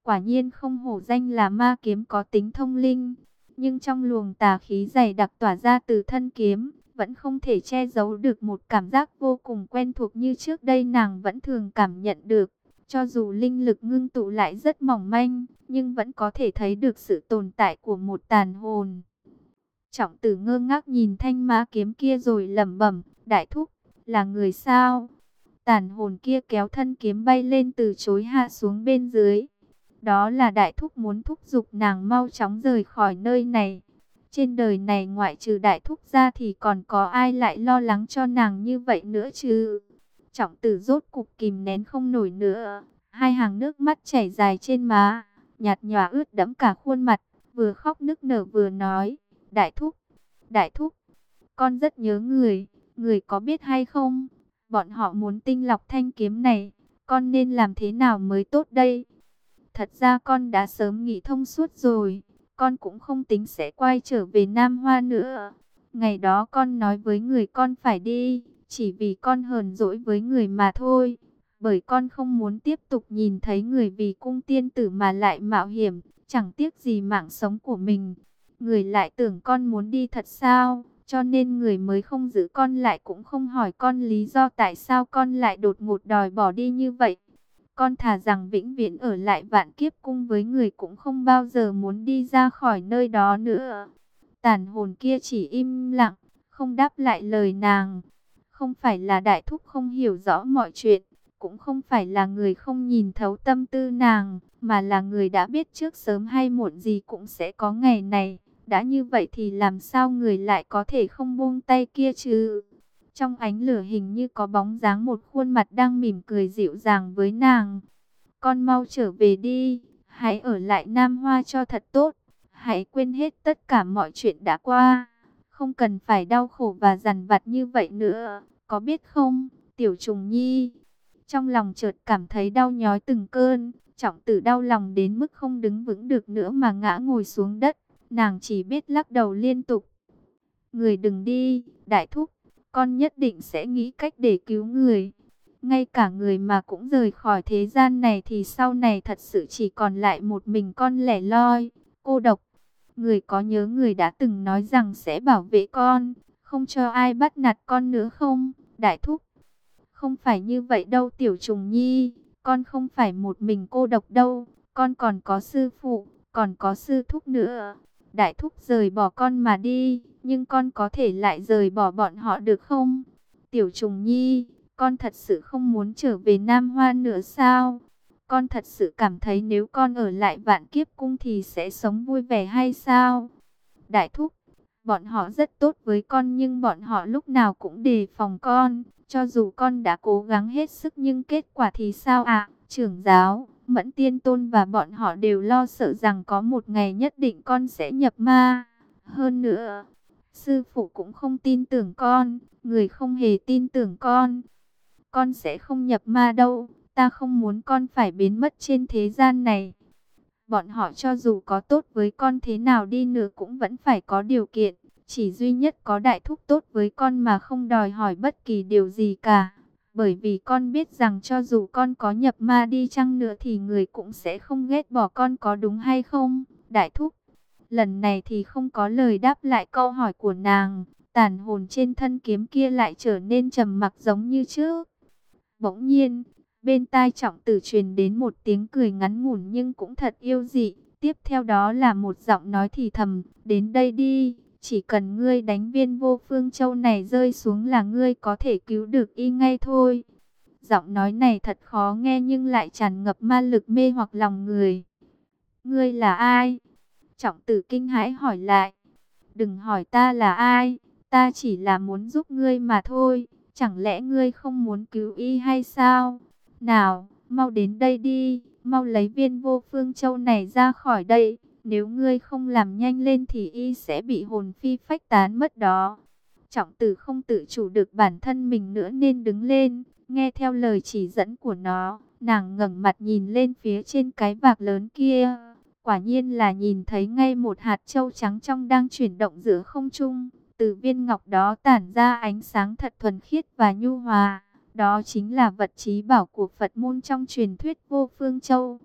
quả nhiên không hổ danh là ma kiếm có tính thông linh. Nhưng trong luồng tà khí dày đặc tỏa ra từ thân kiếm, vẫn không thể che giấu được một cảm giác vô cùng quen thuộc như trước đây nàng vẫn thường cảm nhận được. Cho dù linh lực ngưng tụ lại rất mỏng manh, nhưng vẫn có thể thấy được sự tồn tại của một tàn hồn. Trọng Tử ngơ ngác nhìn thanh ma kiếm kia rồi lẩm bẩm, đại thúc, là người sao? Tàn hồn kia kéo thân kiếm bay lên từ chối hạ xuống bên dưới. Đó là đại thúc muốn thúc giục nàng mau chóng rời khỏi nơi này. Trên đời này ngoại trừ đại thúc ra thì còn có ai lại lo lắng cho nàng như vậy nữa chứ? Trọng Tử rốt cục kìm nén không nổi nữa. Hai hàng nước mắt chảy dài trên má, nhạt nhòa ướt đẫm cả khuôn mặt, vừa khóc nức nở vừa nói, đại thúc, đại thúc, con rất nhớ người, người có biết hay không? Bọn họ muốn tinh lọc thanh kiếm này, con nên làm thế nào mới tốt đây? Thật ra con đã sớm nghĩ thông suốt rồi, con cũng không tính sẽ quay trở về Nam Hoa nữa. Ngày đó con nói với người con phải đi, chỉ vì con hờn dỗi với người mà thôi. Bởi con không muốn tiếp tục nhìn thấy người vì cung tiên tử mà lại mạo hiểm, chẳng tiếc gì mạng sống của mình. Người lại tưởng con muốn đi thật sao, cho nên người mới không giữ con lại cũng không hỏi con lý do tại sao con lại đột ngột đòi bỏ đi như vậy. Con thà rằng vĩnh viễn ở lại Vạn Kiếp Cung với người cũng không bao giờ muốn đi ra khỏi nơi đó nữa. Tàn hồn kia chỉ im lặng, không đáp lại lời nàng. Không phải là đại thúc không hiểu rõ mọi chuyện, cũng không phải là người không nhìn thấu tâm tư nàng, mà là người đã biết trước sớm hay muộn gì cũng sẽ có ngày này. Đã như vậy thì làm sao người lại có thể không buông tay kia chứ? Trong ánh lửa hình như có bóng dáng một khuôn mặt đang mỉm cười dịu dàng với nàng. Con mau trở về đi, hãy ở lại Nam Hoa cho thật tốt. Hãy quên hết tất cả mọi chuyện đã qua. Không cần phải đau khổ và dằn vặt như vậy nữa, có biết không, Tiểu Trùng Nhi? Trong lòng chợt cảm thấy đau nhói từng cơn, Trọng Tử đau lòng đến mức không đứng vững được nữa mà ngã ngồi xuống đất. Nàng chỉ biết lắc đầu liên tục. Người đừng đi, đại thúc, con nhất định sẽ nghĩ cách để cứu người. Ngay cả người mà cũng rời khỏi thế gian này thì sau này thật sự chỉ còn lại một mình con lẻ loi, cô độc. Người có nhớ người đã từng nói rằng sẽ bảo vệ con, không cho ai bắt nạt con nữa không, đại thúc? Không phải như vậy đâu Tiểu Trùng Nhi, con không phải một mình cô độc đâu, con còn có sư phụ, còn có sư thúc nữa. Đại thúc rời bỏ con mà đi, nhưng con có thể lại rời bỏ bọn họ được không? Tiểu Trùng Nhi, con thật sự không muốn trở về Nam Hoa nữa sao? Con thật sự cảm thấy nếu con ở lại Vạn Kiếp Cung thì sẽ sống vui vẻ hay sao? Đại thúc, bọn họ rất tốt với con nhưng bọn họ lúc nào cũng đề phòng con. Cho dù con đã cố gắng hết sức nhưng kết quả thì sao ạ? Trưởng giáo, Mẫn Tiên Tôn và bọn họ đều lo sợ rằng có một ngày nhất định con sẽ nhập ma. Hơn nữa, sư phụ cũng không tin tưởng con, người không hề tin tưởng con. Con sẽ không nhập ma đâu, ta không muốn con phải biến mất trên thế gian này. Bọn họ cho dù có tốt với con thế nào đi nữa cũng vẫn phải có điều kiện. Chỉ duy nhất có đại thúc tốt với con mà không đòi hỏi bất kỳ điều gì cả. Bởi vì con biết rằng cho dù con có nhập ma đi chăng nữa thì người cũng sẽ không ghét bỏ con, có đúng hay không, đại thúc? Lần này thì không có lời đáp lại câu hỏi của nàng. Tàn hồn trên thân kiếm kia lại trở nên trầm mặc giống như trước. Bỗng nhiên, bên tai Trọng Tử truyền đến một tiếng cười ngắn ngủn nhưng cũng thật yêu dị. Tiếp theo đó là một giọng nói thì thầm, đến đây đi. Chỉ cần ngươi đánh viên Vô Phương Châu này rơi xuống là ngươi có thể cứu được y ngay thôi. Giọng nói này thật khó nghe nhưng lại tràn ngập ma lực mê hoặc lòng người. Ngươi là ai? Trọng Tử kinh hãi hỏi lại. Đừng hỏi ta là ai, ta chỉ là muốn giúp ngươi mà thôi. Chẳng lẽ ngươi không muốn cứu y hay sao? Nào, mau đến đây đi, mau lấy viên Vô Phương Châu này ra khỏi đây. Nếu ngươi không làm nhanh lên thì y sẽ bị hồn phi phách tán mất đó. Trọng Tử không tự chủ được bản thân mình nữa nên đứng lên, nghe theo lời chỉ dẫn của nó. Nàng ngẩng mặt nhìn lên phía trên cái vạc lớn kia. Quả nhiên là nhìn thấy ngay một hạt châu trắng trong đang chuyển động giữa không trung. Từ viên ngọc đó tản ra ánh sáng thật thuần khiết và nhu hòa. Đó chính là vật trí bảo của Phật môn trong truyền thuyết Vô Phương Châu.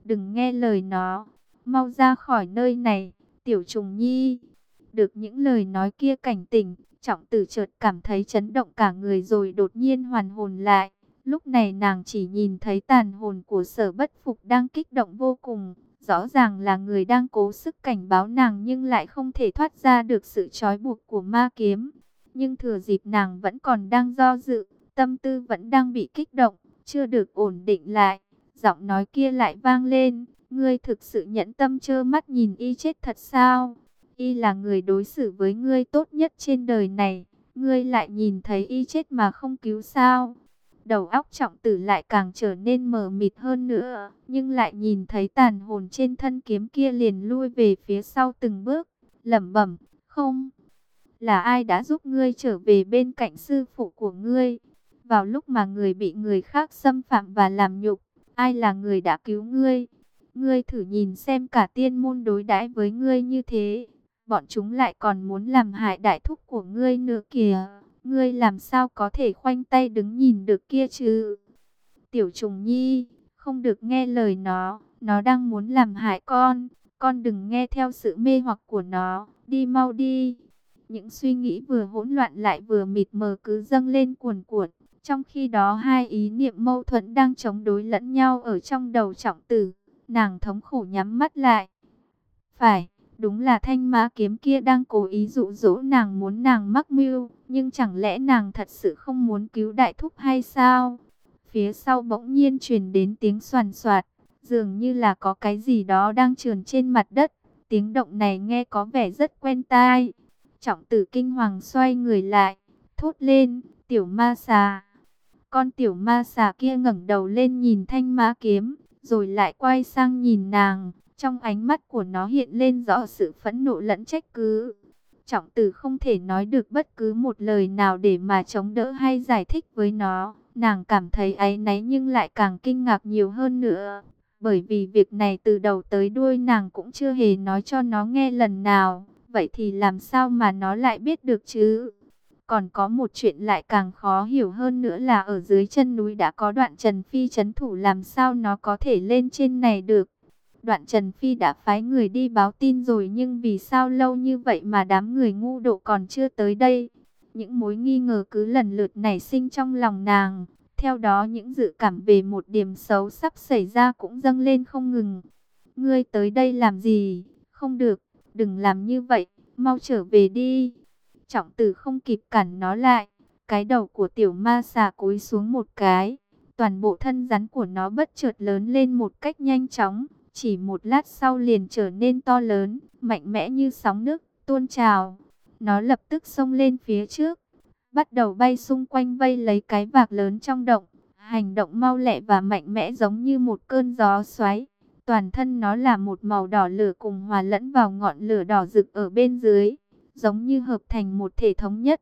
đừng nghe lời nó, mau ra khỏi nơi này, Tiểu Trùng Nhi. Được những lời nói kia cảnh tỉnh, Trọng Tử chợt cảm thấy chấn động cả người rồi đột nhiên hoàn hồn lại. Lúc này nàng chỉ nhìn thấy tàn hồn của Sở Bất Phục đang kích động vô cùng. Rõ ràng là người đang cố sức cảnh báo nàng nhưng lại không thể thoát ra được sự trói buộc của ma kiếm. Nhưng thừa dịp nàng vẫn còn đang do dự, tâm tư vẫn đang bị kích động, chưa được ổn định lại. Giọng nói kia lại vang lên, ngươi thực sự nhẫn tâm trơ mắt nhìn y chết thật sao? Y là người đối xử với ngươi tốt nhất trên đời này, ngươi lại nhìn thấy y chết mà không cứu sao? Đầu óc Trọng Tử lại càng trở nên mờ mịt hơn nữa, nhưng lại nhìn thấy tàn hồn trên thân kiếm kia liền lui về phía sau từng bước, lẩm bẩm, không, là ai đã giúp ngươi trở về bên cạnh sư phụ của ngươi? Vào lúc mà người bị người khác xâm phạm và làm nhục, ai là người đã cứu ngươi? Ngươi thử nhìn xem cả tiên môn đối đãi với ngươi như thế, bọn chúng lại còn muốn làm hại đại thúc của ngươi nữa kìa. Ngươi làm sao có thể khoanh tay đứng nhìn được kia chứ? Tiểu Trùng Nhi, không được nghe lời nó, nó đang muốn làm hại con. Con đừng nghe theo sự mê hoặc của nó, đi mau đi. Những suy nghĩ vừa hỗn loạn lại vừa mịt mờ cứ dâng lên cuồn cuộn. Trong khi đó hai ý niệm mâu thuẫn đang chống đối lẫn nhau ở trong đầu Trọng Tử. Nàng thống khổ nhắm mắt lại. Phải, đúng là thanh mã kiếm kia đang cố ý dụ dỗ nàng, muốn nàng mắc mưu. Nhưng chẳng lẽ nàng thật sự không muốn cứu đại thúc hay sao? Phía sau bỗng nhiên truyền đến tiếng xoàn xoạt, dường như là có cái gì đó đang trườn trên mặt đất. Tiếng động này nghe có vẻ rất quen tai. Trọng Tử kinh hoàng xoay người lại, thốt lên, tiểu ma xà. Con tiểu ma xà kia ngẩng đầu lên nhìn thanh mã kiếm, rồi lại quay sang nhìn nàng. Trong ánh mắt của nó hiện lên rõ sự phẫn nộ lẫn trách cứ. Trọng Tử không thể nói được bất cứ một lời nào để mà chống đỡ hay giải thích với nó. Nàng cảm thấy áy náy nhưng lại càng kinh ngạc nhiều hơn nữa. Bởi vì việc này từ đầu tới đuôi nàng cũng chưa hề nói cho nó nghe lần nào. Vậy thì làm sao mà nó lại biết được chứ? Còn có một chuyện lại càng khó hiểu hơn nữa là ở dưới chân núi đã có Đoạn Trần Phi trấn thủ, làm sao nó có thể lên trên này được? Đoạn Trần Phi đã phái người đi báo tin rồi nhưng vì sao lâu như vậy mà đám người ngu độ còn chưa tới đây? Những mối nghi ngờ cứ lần lượt nảy sinh trong lòng nàng. Theo đó những dự cảm về một điểm xấu sắp xảy ra cũng dâng lên không ngừng. Ngươi tới đây làm gì? Không được, đừng làm như vậy, mau trở về đi. Trọng Tử không kịp cản nó lại. Cái đầu của tiểu ma xà cúi xuống một cái. Toàn bộ thân rắn của nó bất chợt lớn lên một cách nhanh chóng. Chỉ một lát sau liền trở nên to lớn, mạnh mẽ như sóng nước, tuôn trào. Nó lập tức xông lên phía trước, bắt đầu bay xung quanh vây lấy cái vạc lớn trong động. Hành động mau lẹ và mạnh mẽ giống như một cơn gió xoáy. Toàn thân nó là một màu đỏ lửa cùng hòa lẫn vào ngọn lửa đỏ rực ở bên dưới, giống như hợp thành một thể thống nhất.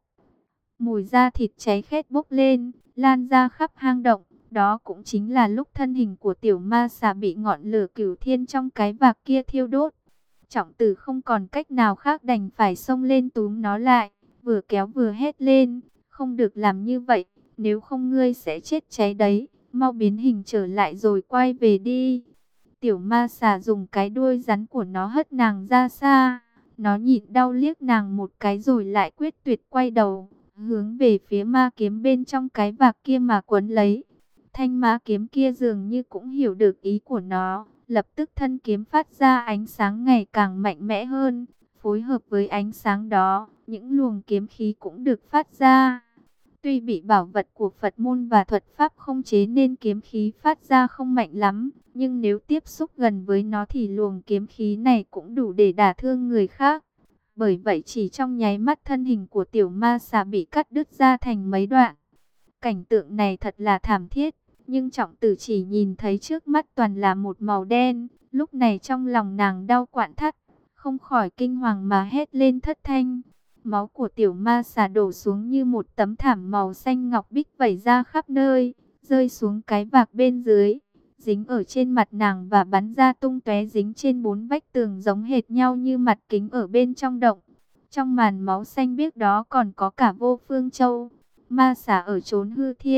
Mùi da thịt cháy khét bốc lên, lan ra khắp hang động. Đó cũng chính là lúc thân hình của tiểu ma xà bị ngọn lửa cửu thiên trong cái vạc kia thiêu đốt. Trọng Tử không còn cách nào khác đành phải xông lên túm nó lại, vừa kéo vừa hét lên, không được làm như vậy, nếu không ngươi sẽ chết cháy đấy, mau biến hình trở lại rồi quay về đi. Tiểu ma xà dùng cái đuôi rắn của nó hất nàng ra xa, nó nhịn đau liếc nàng một cái rồi lại quyết tuyệt quay đầu, hướng về phía ma kiếm bên trong cái vạc kia mà quấn lấy. Thanh ma kiếm kia dường như cũng hiểu được ý của nó, lập tức thân kiếm phát ra ánh sáng ngày càng mạnh mẽ hơn. Phối hợp với ánh sáng đó, những luồng kiếm khí cũng được phát ra. Tuy bị bảo vật của Phật môn và thuật pháp không chế nên kiếm khí phát ra không mạnh lắm, nhưng nếu tiếp xúc gần với nó thì luồng kiếm khí này cũng đủ để đả thương người khác. Bởi vậy chỉ trong nháy mắt thân hình của tiểu ma xà bị cắt đứt ra thành mấy đoạn. Cảnh tượng này thật là thảm thiết. Nhưng Trọng Tử chỉ nhìn thấy trước mắt toàn là một màu đen. Lúc này trong lòng nàng đau quặn thắt, không khỏi kinh hoàng mà hét lên thất thanh. Máu của tiểu ma xà đổ xuống như một tấm thảm màu xanh ngọc bích vẩy ra khắp nơi, rơi xuống cái vạc bên dưới, dính ở trên mặt nàng và bắn ra tung tóe dính trên bốn vách tường giống hệt nhau như mặt kính ở bên trong động. Trong màn máu xanh biếc đó còn có cả Vô Phương Châu. Ma xà ở chốn hư thiên,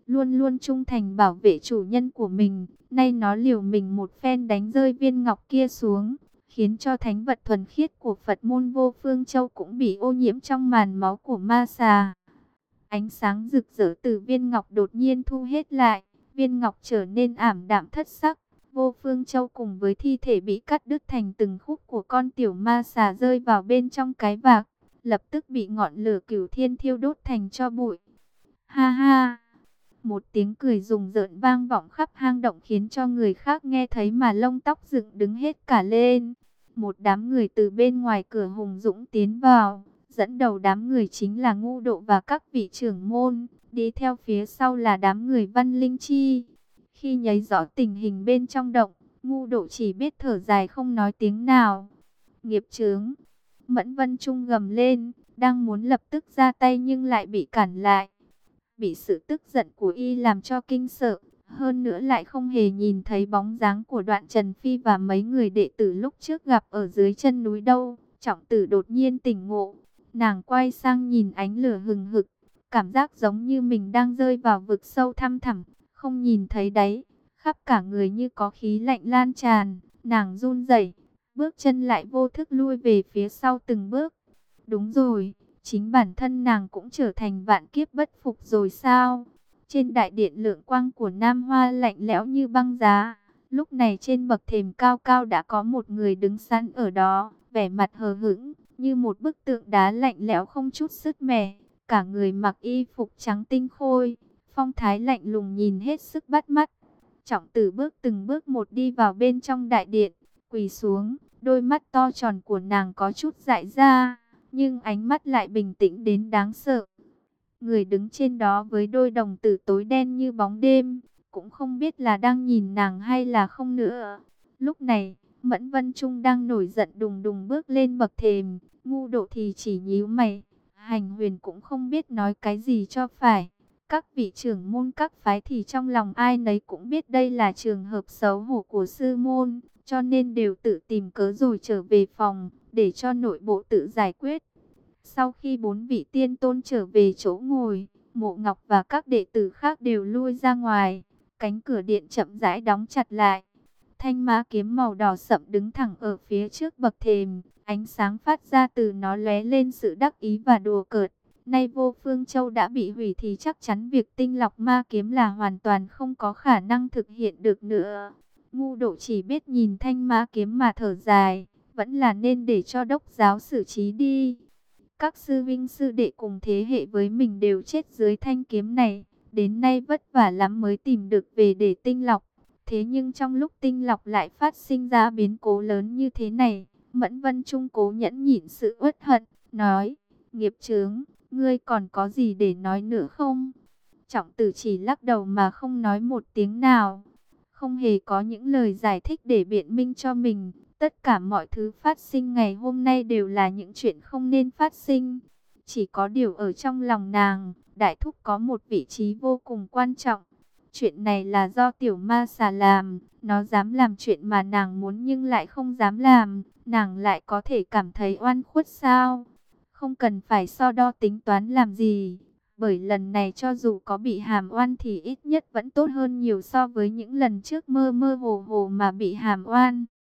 luôn luôn trung thành bảo vệ chủ nhân của mình. Nay nó liều mình một phen đánh rơi viên ngọc kia xuống, khiến cho thánh vật thuần khiết của Phật môn Vô Phương Châu cũng bị ô nhiễm trong màn máu của ma xà. Ánh sáng rực rỡ từ viên ngọc đột nhiên thu hết lại, viên ngọc trở nên ảm đạm thất sắc. Vô Phương Châu cùng với thi thể bị cắt đứt thành từng khúc của con tiểu ma xà rơi vào bên trong cái vạc, lập tức bị ngọn lửa cửu thiên thiêu đốt thành tro bụi. Ha ha! Một tiếng cười rùng rợn vang vọng khắp hang động khiến cho người khác nghe thấy mà lông tóc dựng đứng hết cả lên. Một đám người từ bên ngoài cửa hùng dũng tiến vào, dẫn đầu đám người chính là Ngũ Độ và các vị trưởng môn, đi theo phía sau là đám người Văn Linh Chi. Khi nháy rõ tình hình bên trong động, Ngũ Độ chỉ biết thở dài không nói tiếng nào. Nghiệp chướng! Mẫn Vân Trung gầm lên, đang muốn lập tức ra tay nhưng lại bị cản lại. Bị sự tức giận của y làm cho kinh sợ, hơn nữa lại không hề nhìn thấy bóng dáng của Đoạn Trần Phi và mấy người đệ tử lúc trước gặp ở dưới chân núi đâu. Trọng Tử đột nhiên tỉnh ngộ, nàng quay sang nhìn ánh lửa hừng hực, cảm giác giống như mình đang rơi vào vực sâu thăm thẳm, không nhìn thấy đáy, khắp cả người như có khí lạnh lan tràn, nàng run rẩy, bước chân lại vô thức lui về phía sau từng bước. Đúng rồi, chính bản thân nàng cũng trở thành vạn kiếp bất phục rồi sao? Trên đại điện lượng quang của Nam Hoa lạnh lẽo như băng giá. Lúc này trên bậc thềm cao cao đã có một người đứng sẵn ở đó, vẻ mặt hờ hững, như một bức tượng đá lạnh lẽo không chút sứt mẻ. Cả người mặc y phục trắng tinh khôi, phong thái lạnh lùng nhìn hết sức bắt mắt. Trọng Tử bước từng bước một đi vào bên trong đại điện, quỳ xuống, đôi mắt to tròn của nàng có chút dại ra, nhưng ánh mắt lại bình tĩnh đến đáng sợ. Người đứng trên đó với đôi đồng tử tối đen như bóng đêm, cũng không biết là đang nhìn nàng hay là không nữa. Lúc này, Mẫn Vân Trung đang nổi giận đùng đùng bước lên bậc thềm, Ngũ Độ thì chỉ nhíu mày, Hành Huyền cũng không biết nói cái gì cho phải. Các vị trưởng môn các phái thì trong lòng ai nấy cũng biết đây là trường hợp xấu hổ của sư môn, cho nên đều tự tìm cớ rồi trở về phòng, để cho nội bộ tự giải quyết. Sau khi bốn vị tiên tôn trở về chỗ ngồi, Mộ Ngọc và các đệ tử khác đều lui ra ngoài, cánh cửa điện chậm rãi đóng chặt lại. Thanh ma kiếm màu đỏ sậm đứng thẳng ở phía trước bậc thềm, ánh sáng phát ra từ nó lóe lên sự đắc ý và đùa cợt. Nay Vô Phương Châu đã bị hủy thì chắc chắn việc tinh lọc ma kiếm là hoàn toàn không có khả năng thực hiện được nữa. Ngũ Độ chỉ biết nhìn thanh ma kiếm mà thở dài, vẫn là nên để cho đốc giáo xử trí đi. Các sư vinh sư đệ cùng thế hệ với mình đều chết dưới thanh kiếm này, đến nay vất vả lắm mới tìm được về để tinh lọc. Thế nhưng trong lúc tinh lọc lại phát sinh ra biến cố lớn như thế này, Mẫn Vân Trung cố nhẫn nhịn sự uất hận, nói, nghiệp chướng, ngươi còn có gì để nói nữa không? Trọng Tử chỉ lắc đầu mà không nói một tiếng nào, không hề có những lời giải thích để biện minh cho mình. Tất cả mọi thứ phát sinh ngày hôm nay đều là những chuyện không nên phát sinh. Chỉ có điều ở trong lòng nàng, Đại Thúc có một vị trí vô cùng quan trọng. Chuyện này là do tiểu ma xà làm, nó dám làm chuyện mà nàng muốn nhưng lại không dám làm, nàng lại có thể cảm thấy oan khuất sao? Không cần phải so đo tính toán làm gì, bởi lần này cho dù có bị hàm oan thì ít nhất vẫn tốt hơn nhiều so với những lần trước mơ mơ hồ hồ mà bị hàm oan.